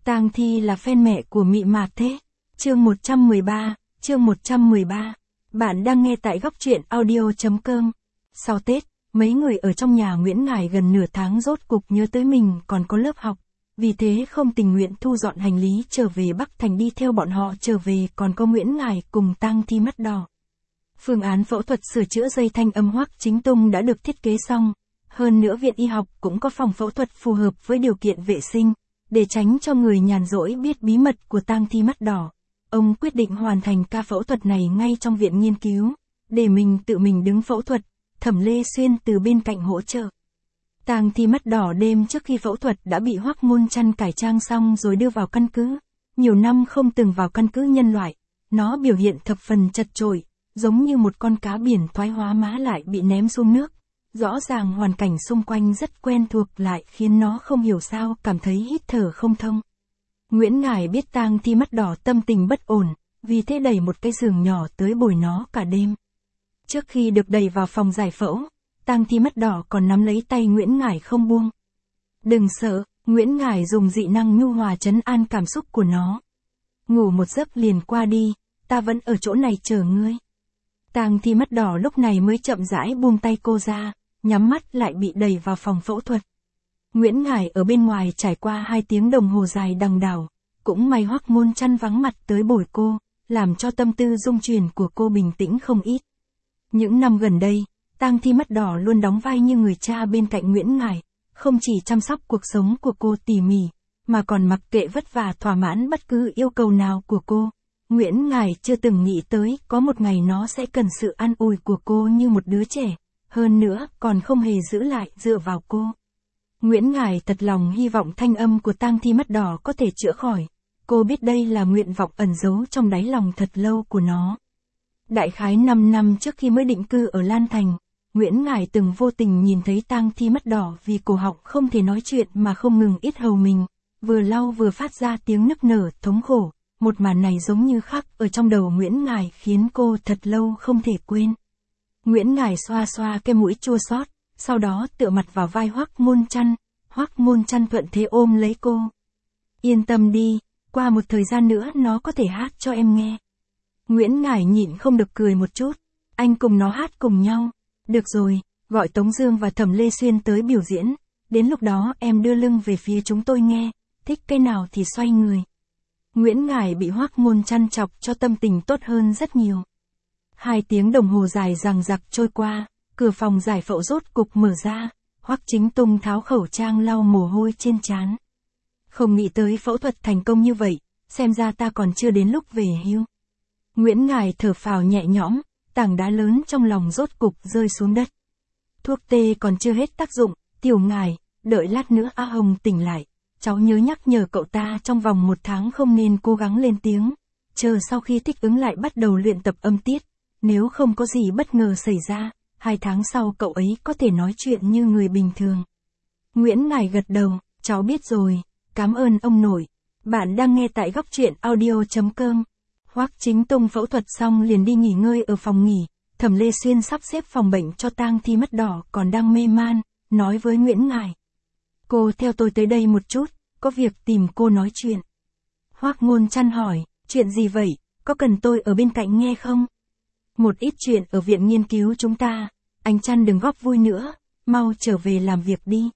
Tang Thi là fan mẹ của Mị Mạt thế. Chương 113. Bạn đang nghe tại góc truyện audio.com. Sau Tết, mấy người ở trong nhà Nguyễn Ngải gần nửa tháng rốt cục nhớ tới mình còn có lớp học. Vì thế không tình nguyện thu dọn hành lý trở về Bắc Thành. Đi theo bọn họ trở về còn có Nguyễn Ngải cùng Tang Thi mắt đỏ. Phương án phẫu thuật sửa chữa dây thanh âm Hoắc Chính Tùng đã được thiết kế xong. Hơn nữa viện y học cũng có phòng phẫu thuật phù hợp với điều kiện vệ sinh. Để tránh cho người nhàn rỗi biết bí mật của Tang Thi mắt đỏ, ông quyết định hoàn thành ca phẫu thuật này ngay trong viện nghiên cứu. Để mình tự mình đứng phẫu thuật, Thẩm Lê Xuyên từ bên cạnh hỗ trợ. Tang Thi mắt đỏ đêm trước khi phẫu thuật đã bị Hoắc Ngôn Trăn cải trang xong rồi đưa vào căn cứ. Nhiều năm không từng vào căn cứ nhân loại, nó biểu hiện thập phần chật chội, giống như một con cá biển thoái hóa má lại bị ném xuống nước. Rõ ràng hoàn cảnh xung quanh rất quen thuộc lại khiến nó không hiểu sao cảm thấy hít thở không thông. Nguyễn Ngải biết Tang Thi mắt đỏ tâm tình bất ổn, vì thế đẩy một cái giường nhỏ tới bồi nó cả đêm. Trước khi được đẩy vào phòng giải phẫu, Tang Thi mắt đỏ còn nắm lấy tay Nguyễn Ngải không buông. Đừng sợ, Nguyễn Ngải dùng dị năng nhu hòa trấn an cảm xúc của nó. Ngủ một giấc liền qua đi, ta vẫn ở chỗ này chờ ngươi. Tang Thi mắt đỏ lúc này mới chậm rãi buông tay cô ra, nhắm mắt lại bị đẩy vào phòng phẫu thuật. Nguyễn Ngải ở bên ngoài trải qua 2 tiếng đồng hồ dài đằng đảo, cũng may Hoắc Ngôn Trăn vắng mặt tới bồi cô, làm cho tâm tư dung chuyển của cô bình tĩnh không ít. Những năm gần đây, Tang Thi mắt đỏ luôn đóng vai như người cha bên cạnh Nguyễn Ngải, không chỉ chăm sóc cuộc sống của cô tỉ mỉ, mà còn mặc kệ vất vả thỏa mãn bất cứ yêu cầu nào của cô. Nguyễn Ngải chưa từng nghĩ tới có một ngày nó sẽ cần sự an ủi của cô như một đứa trẻ. Hơn nữa, còn không hề giữ lại dựa vào cô. Nguyễn Ngải thật lòng hy vọng thanh âm của Tang Thi mắt đỏ có thể chữa khỏi. Cô biết đây là nguyện vọng ẩn giấu trong đáy lòng thật lâu của nó. Đại khái 5 năm trước khi mới định cư ở Lan Thành, Nguyễn Ngải từng vô tình nhìn thấy Tang Thi mắt đỏ vì cổ họng không thể nói chuyện mà không ngừng yết hầu mình, vừa lau vừa phát ra tiếng nức nở thống khổ. Một màn này giống như khắc ở trong đầu Nguyễn Ngải khiến cô thật lâu không thể quên. Nguyễn Ngải xoa xoa cái mũi chua xót, sau đó tựa mặt vào vai Hoắc Ngôn Trăn. Hoắc Ngôn Trăn thuận thế ôm lấy cô. Yên tâm đi, qua một thời gian nữa nó có thể hát cho em nghe. Nguyễn Ngải nhịn không được cười một chút, anh cùng nó hát cùng nhau. Được rồi, gọi Tống Dương và Thẩm Lê Xuyên tới biểu diễn, đến lúc đó em đưa lưng về phía chúng tôi nghe, thích cái nào thì xoay người. Nguyễn Ngải bị Hoắc Ngôn Trăn chọc cho tâm tình tốt hơn rất nhiều. 2 tiếng đồng hồ dài dằng dặc trôi qua, cửa phòng giải phẫu rốt cục mở ra, Hoắc Chính Tùng tháo khẩu trang lau mồ hôi trên trán. Không nghĩ tới phẫu thuật thành công như vậy, xem ra ta còn chưa đến lúc về hưu. Nguyễn Ngải thở phào nhẹ nhõm, tảng đá lớn trong lòng rốt cục rơi xuống đất. Thuốc tê còn chưa hết tác dụng, Tiểu Ngải, đợi lát nữa A Hồng tỉnh lại, cháu nhớ nhắc nhở cậu ta trong vòng 1 tháng không nên cố gắng lên tiếng, chờ sau khi thích ứng lại bắt đầu luyện tập âm tiết. Nếu không có gì bất ngờ xảy ra, 2 tháng sau cậu ấy có thể nói chuyện như người bình thường. Nguyễn Ngải gật đầu, cháu biết rồi, cảm ơn ông nội. Bạn đang nghe tại góc truyện audio.com. Hoắc Chính Tùng phẫu thuật xong liền đi nghỉ ngơi ở phòng nghỉ. Thẩm Lê Xuyên sắp xếp phòng bệnh cho Tang Thi mắt đỏ còn đang mê man, nói với Nguyễn Ngải. Cô theo tôi tới đây một chút, có việc tìm cô nói chuyện. Hoắc Ngôn Trăn hỏi, chuyện gì vậy, có cần tôi ở bên cạnh nghe không? Một ít chuyện ở viện nghiên cứu chúng ta, anh Trăn đừng góp vui nữa, mau trở về làm việc đi.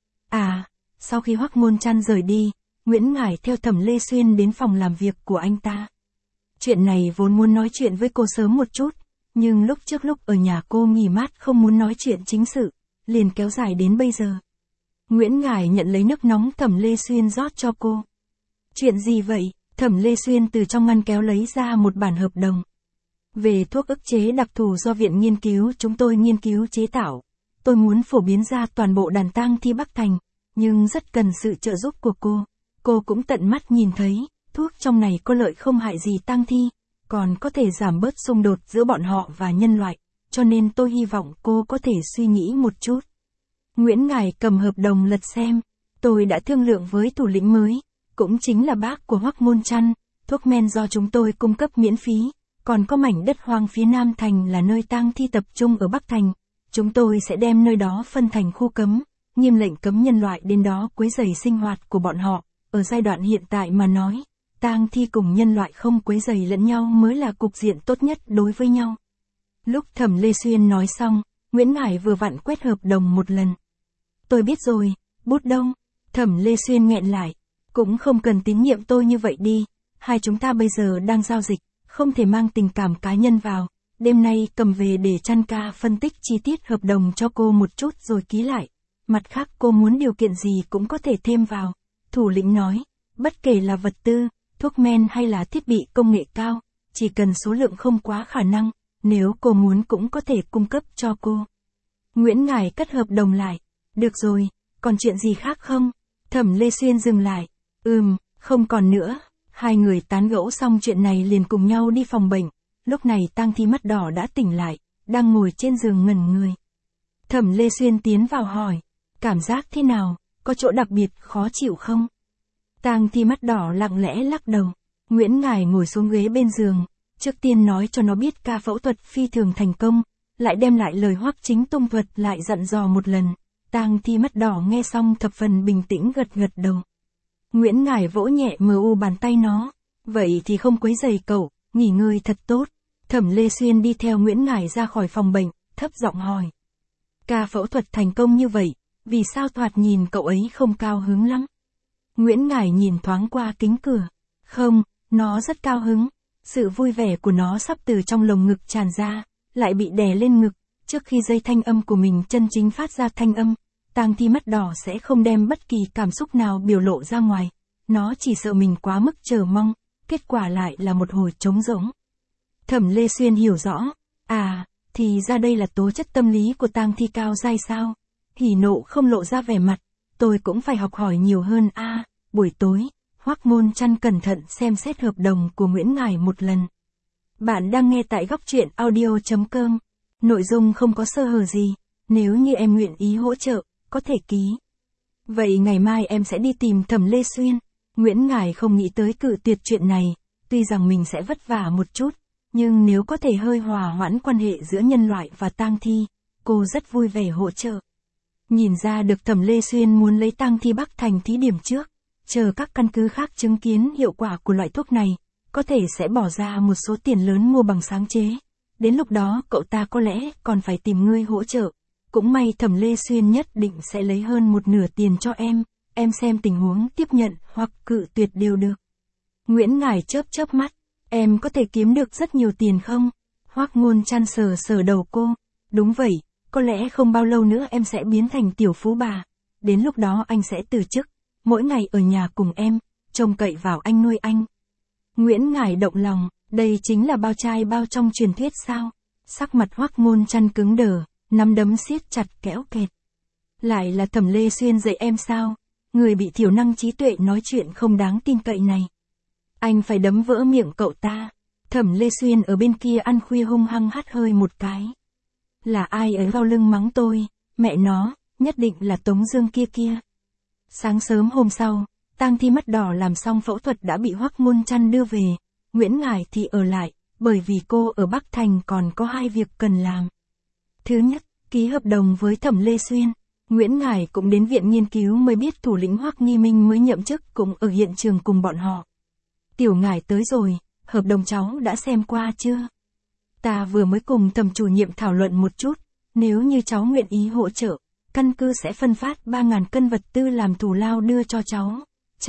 Sau khi Hoắc Ngôn Trăn rời đi, Nguyễn Ngải theo Thẩm Lê Xuyên đến phòng làm việc của anh ta. Chuyện này vốn muốn nói chuyện với cô sớm một chút, nhưng lúc trước lúc ở nhà cô nghỉ mát không muốn nói chuyện chính sự, liền kéo dài đến bây giờ. Nguyễn Ngải nhận lấy nước nóng Thẩm Lê Xuyên rót cho cô. Chuyện gì vậy? Thẩm Lê Xuyên từ trong ngăn kéo lấy ra một bản hợp đồng. Về thuốc ức chế đặc thù do viện nghiên cứu chúng tôi nghiên cứu chế tạo. Tôi muốn phổ biến ra toàn bộ đàn Tang Thi Bắc Thành, nhưng rất cần sự trợ giúp của cô. Cô cũng tận mắt nhìn thấy, thuốc trong này có lợi không hại gì Tang Thi, còn có thể giảm bớt xung đột giữa bọn họ và nhân loại, cho nên tôi hy vọng cô có thể suy nghĩ một chút. Nguyễn Ngải cầm hợp đồng lật xem, tôi đã thương lượng với thủ lĩnh mới, cũng chính là bác của Hoắc Ngôn Trăn, thuốc men do chúng tôi cung cấp miễn phí. Còn có mảnh đất hoang phía Nam Thành là nơi Tang Thi tập trung ở Bắc Thành. Chúng tôi sẽ đem nơi đó phân thành khu cấm, nghiêm lệnh cấm nhân loại đến đó quấy rầy sinh hoạt của bọn họ, ở giai đoạn hiện tại mà nói, tang thi cùng nhân loại không quấy rầy lẫn nhau mới là cục diện tốt nhất đối với nhau. Lúc Thẩm Lê Xuyên nói xong, Nguyễn Ngải vừa vặn quét hợp đồng một lần. Tôi biết rồi, bút đông. Thẩm Lê Xuyên nghẹn lại. Cũng không cần tín nhiệm tôi như vậy đi. Hai chúng ta bây giờ đang giao dịch, không thể mang tình cảm cá nhân vào. Đêm nay cầm về để Trăn ca phân tích chi tiết hợp đồng cho cô một chút rồi ký lại. Mặt khác cô muốn điều kiện gì cũng có thể thêm vào. Thủ lĩnh nói, bất kể là vật tư, thuốc men hay là thiết bị công nghệ cao, chỉ cần số lượng không quá khả năng, nếu cô muốn cũng có thể cung cấp cho cô. Nguyễn Ngải cất hợp đồng lại. Được rồi, còn chuyện gì khác không? Thẩm Lê Xuyên dừng lại. Không còn nữa. Hai người tán gẫu xong chuyện này liền cùng nhau đi phòng bệnh. Lúc này tang thi mắt đỏ đã tỉnh lại, đang ngồi trên giường ngẩn người. Thẩm Lê Xuyên tiến vào hỏi, cảm giác thế nào, có chỗ đặc biệt khó chịu không? Tang thi mắt đỏ lặng lẽ lắc đầu. Nguyễn Ngải ngồi xuống ghế bên giường, trước tiên nói cho nó biết ca phẫu thuật phi thường thành công, lại đem lại lời Hoắc Chính Tung thuật lại dặn dò một lần. Tang thi mắt đỏ nghe xong thập phần bình tĩnh gật gật đầu. Nguyễn Ngải vỗ nhẹ bàn tay nó. Vậy thì không quấy rầy cậu, nghỉ ngơi thật tốt. Thẩm Lê Xuyên đi theo Nguyễn Ngải ra khỏi phòng bệnh, thấp giọng hỏi. Ca phẫu thuật thành công như vậy, vì sao thoạt nhìn cậu ấy không cao hứng lắm? Nguyễn Ngải nhìn thoáng qua kính cửa. Không, nó rất cao hứng. Sự vui vẻ của nó sắp từ trong lồng ngực tràn ra, lại bị đè lên ngực. Trước khi dây thanh âm của mình chân chính phát ra thanh âm, tang thi mắt đỏ sẽ không đem bất kỳ cảm xúc nào biểu lộ ra ngoài. Nó chỉ sợ mình quá mức chờ mong, kết quả lại là một hồi trống rỗng. Thẩm Lê Xuyên hiểu rõ. Thì ra đây là tố chất tâm lý của tang thi cao giai sao? Hỉ nộ không lộ ra vẻ mặt. Tôi cũng phải học hỏi nhiều hơn. Buổi tối, Hoắc Ngôn Trăn cẩn thận xem xét hợp đồng của Nguyễn Ngải một lần. Bạn đang nghe tại góc truyện audio.com. Nội dung không có sơ hở gì, nếu như em nguyện ý hỗ trợ, có thể ký. Vậy ngày mai em sẽ đi tìm Thẩm Lê Xuyên. Nguyễn Ngải không nghĩ tới cự tuyệt chuyện này, tuy rằng mình sẽ vất vả một chút, nhưng nếu có thể hơi hòa hoãn quan hệ giữa nhân loại và tang thi, cô rất vui vẻ hỗ trợ. Nhìn ra được Thẩm Lê Xuyên muốn lấy tang thi Bắc Thành thí điểm trước, chờ các căn cứ khác chứng kiến hiệu quả của loại thuốc này, có thể sẽ bỏ ra một số tiền lớn mua bằng sáng chế. Đến lúc đó cậu ta có lẽ còn phải tìm ngươi hỗ trợ. Cũng may Thẩm Lê Xuyên nhất định sẽ lấy hơn một nửa tiền cho em xem tình huống tiếp nhận hoặc cự tuyệt đều được. Nguyễn Ngải chớp chớp mắt, em có thể kiếm được rất nhiều tiền không? Hoắc Ngôn Trăn sờ đầu cô. Đúng vậy, có lẽ không bao lâu nữa em sẽ biến thành tiểu phú bà. Đến lúc đó anh sẽ từ chức, mỗi ngày ở nhà cùng em, trông cậy vào anh nuôi anh. Nguyễn Ngải động lòng, đây chính là bao trai bao trong truyền thuyết sao? Sắc mặt Hoắc Ngôn Trăn cứng đờ, nắm đấm siết chặt kéo kẹt. Lại là Thẩm Lê Xuyên dạy em sao? Người bị thiểu năng trí tuệ nói chuyện không đáng tin cậy này. Anh phải đấm vỡ miệng cậu ta. Thẩm Lê Xuyên ở bên kia ăn khuya hung hăng hắt hơi một cái. Là ai ở sau lưng mắng tôi? Mẹ nó, nhất định là Tống Dương kia. Sáng sớm hôm sau, tang thi mắt đỏ làm xong phẫu thuật đã bị Hoắc Ngôn Trăn đưa về. Nguyễn Ngải thì ở lại, bởi vì cô ở Bắc Thành còn có hai việc cần làm. Thứ nhất, ký hợp đồng với Thẩm Lê Xuyên. Nguyễn Ngải cũng đến viện nghiên cứu mới biết thủ lĩnh Hoắc Nghi Minh mới nhậm chức cũng ở hiện trường cùng bọn họ. Tiểu Ngải tới rồi, hợp đồng cháu đã xem qua chưa? Ta vừa mới cùng Thẩm chủ nhiệm thảo luận một chút, nếu như cháu nguyện ý hỗ trợ, căn cứ sẽ phân phát 3.000 cân vật tư làm thù lao đưa cho cháu.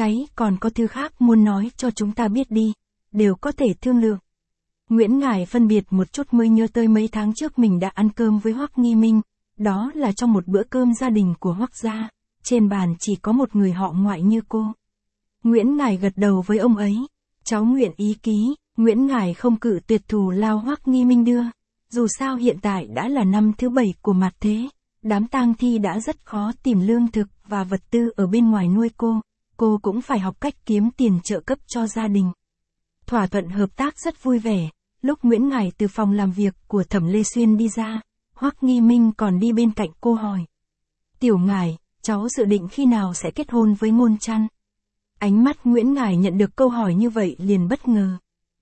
Còn có thứ khác muốn nói cho chúng ta biết đi, đều có thể thương lượng. Nguyễn Ngải phân biệt một chút mới nhớ tới mấy tháng trước mình đã ăn cơm với Hoắc Nghi Minh, đó là trong một bữa cơm gia đình của Hoắc gia, trên bàn chỉ có một người họ ngoại như cô. Nguyễn Ngải gật đầu với ông ấy, cháu nguyện ý ký. Nguyễn Ngải không cự tuyệt thù lao Hoắc Nghi Minh đưa, dù sao hiện tại đã là năm thứ 7 của mặt thế, đám tang thi đã rất khó tìm lương thực và vật tư ở bên ngoài nuôi cô cũng phải học cách kiếm tiền trợ cấp cho gia đình. Thỏa thuận hợp tác rất vui vẻ. Lúc Nguyễn Ngải từ phòng làm việc của Thẩm Lê Xuyên đi ra, Hoắc Nghi Minh còn đi bên cạnh cô hỏi. Tiểu Ngải, cháu dự định khi nào sẽ kết hôn với Ngôn Trăn? Ánh mắt Nguyễn Ngải nhận được câu hỏi như vậy liền bất ngờ.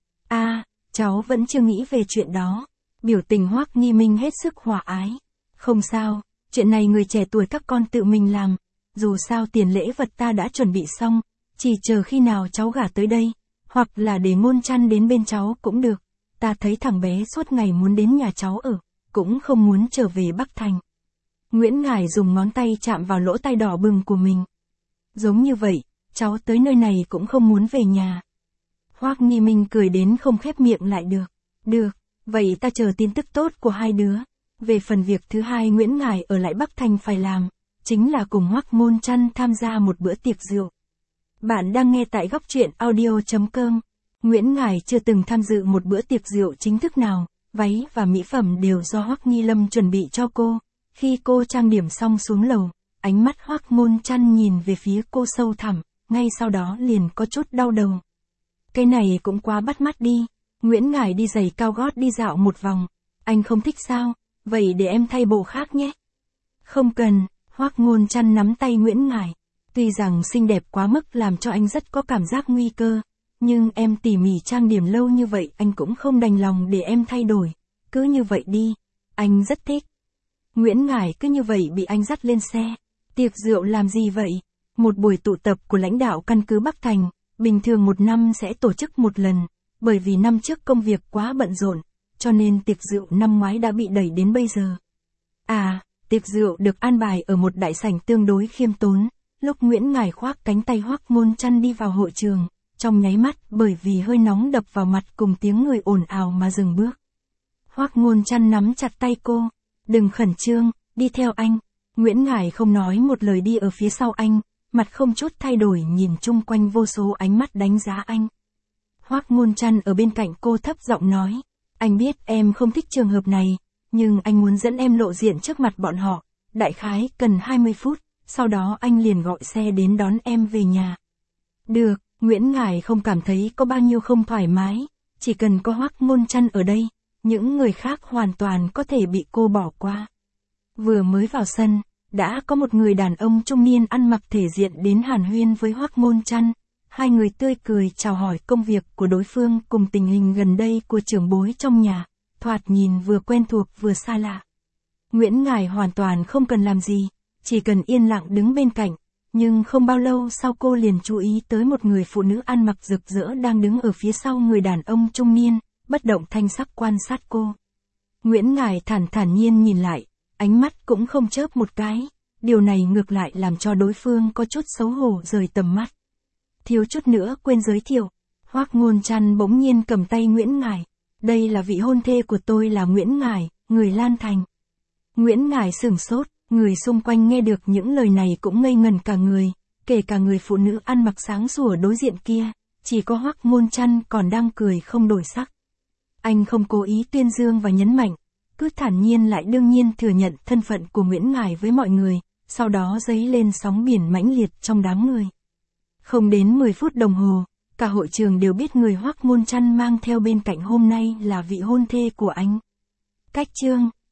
Cháu vẫn chưa nghĩ về chuyện đó. Biểu tình Hoắc Nghi Minh hết sức hòa ái. Không sao, chuyện này người trẻ tuổi các con tự mình làm. Dù sao tiền lễ vật ta đã chuẩn bị xong, chỉ chờ khi nào cháu gả tới đây, hoặc là để Ngôn Trăn đến bên cháu cũng được. Ta thấy thằng bé suốt ngày muốn đến nhà cháu ở, cũng không muốn trở về Bắc Thành. Nguyễn Ngải dùng ngón tay chạm vào lỗ tai đỏ bừng của mình. Giống như vậy, cháu tới nơi này cũng không muốn về nhà. Hoắc Nghi Minh cười đến không khép miệng lại được. Được, vậy ta chờ tin tức tốt của hai đứa. Về phần việc thứ hai Nguyễn Ngải ở lại Bắc Thành phải làm, chính là cùng Hoắc Ngôn Trăn tham gia một bữa tiệc rượu. Bạn đang nghe tại góc truyện audio.com. Nguyễn Ngải chưa từng tham dự một bữa tiệc rượu chính thức nào, váy và mỹ phẩm đều do Hoắc Nghi Lâm chuẩn bị cho cô. Khi cô trang điểm xong xuống lầu, ánh mắt Hoắc Ngôn Trăn nhìn về phía cô sâu thẳm, ngay sau đó liền có chút đau đầu. Cái này cũng quá bắt mắt đi. Nguyễn Ngải đi giày cao gót đi dạo một vòng. Anh không thích sao? Vậy để em thay bộ khác nhé. Không cần. Hoắc Ngôn Trăn nắm tay Nguyễn Ngải. Tuy rằng xinh đẹp quá mức làm cho anh rất có cảm giác nguy cơ, nhưng em tỉ mỉ trang điểm lâu như vậy anh cũng không đành lòng để em thay đổi. Cứ như vậy đi. Anh rất thích. Nguyễn Ngải cứ như vậy bị anh dắt lên xe. Tiệc rượu làm gì vậy? Một buổi tụ tập của lãnh đạo căn cứ Bắc Thành, bình thường một năm sẽ tổ chức một lần, bởi vì năm trước công việc quá bận rộn, cho nên tiệc rượu năm ngoái đã bị đẩy đến bây giờ. Tiệc rượu được an bài ở một đại sảnh tương đối khiêm tốn, lúc Nguyễn Ngải khoác cánh tay Hoắc Ngôn Trăn đi vào hội trường, trong nháy mắt bởi vì hơi nóng đập vào mặt cùng tiếng người ồn ào mà dừng bước. Hoắc Ngôn Trăn nắm chặt tay cô, đừng khẩn trương, đi theo anh. Nguyễn Ngải không nói một lời đi ở phía sau anh, mặt không chút thay đổi nhìn chung quanh vô số ánh mắt đánh giá anh. Hoắc Ngôn Trăn ở bên cạnh cô thấp giọng nói, anh biết em không thích trường hợp này, nhưng anh muốn dẫn em lộ diện trước mặt bọn họ, đại khái cần 20 phút, sau đó anh liền gọi xe đến đón em về nhà. Được, Nguyễn Ngải không cảm thấy có bao nhiêu không thoải mái, chỉ cần có Hoắc Ngôn Trăn ở đây, những người khác hoàn toàn có thể bị cô bỏ qua. Vừa mới vào sân, đã có một người đàn ông trung niên ăn mặc thể diện đến hàn huyên với Hoắc Ngôn Trăn. Hai người tươi cười chào hỏi công việc của đối phương cùng tình hình gần đây của trưởng bối trong nhà, thoạt nhìn vừa quen thuộc vừa xa lạ. Nguyễn Ngải hoàn toàn không cần làm gì, chỉ cần yên lặng đứng bên cạnh, nhưng không bao lâu sau cô liền chú ý tới một người phụ nữ ăn mặc rực rỡ đang đứng ở phía sau người đàn ông trung niên, bất động thanh sắc quan sát cô. Nguyễn Ngải thản nhiên nhìn lại, ánh mắt cũng không chớp một cái, điều này ngược lại làm cho đối phương có chút xấu hổ rời tầm mắt. Thiếu chút nữa quên giới thiệu, Hoắc Ngôn Trăn bỗng nhiên cầm tay Nguyễn Ngải, đây là vị hôn thê của tôi là Nguyễn Ngải, người Lan Thành. Nguyễn Ngải sửng sốt, người xung quanh nghe được những lời này cũng ngây ngẩn cả người, kể cả người phụ nữ ăn mặc sáng sủa đối diện kia, chỉ có Hoắc Ngôn Trăn còn đang cười không đổi sắc. Anh không cố ý tuyên dương và nhấn mạnh, cứ thản nhiên lại đương nhiên thừa nhận thân phận của Nguyễn Ngải với mọi người, sau đó dấy lên sóng biển mãnh liệt trong đám người. Không đến 10 phút đồng hồ, cả hội trường đều biết người Hoắc Ngôn Trăn mang theo bên cạnh hôm nay là vị hôn thê của anh. Cách chương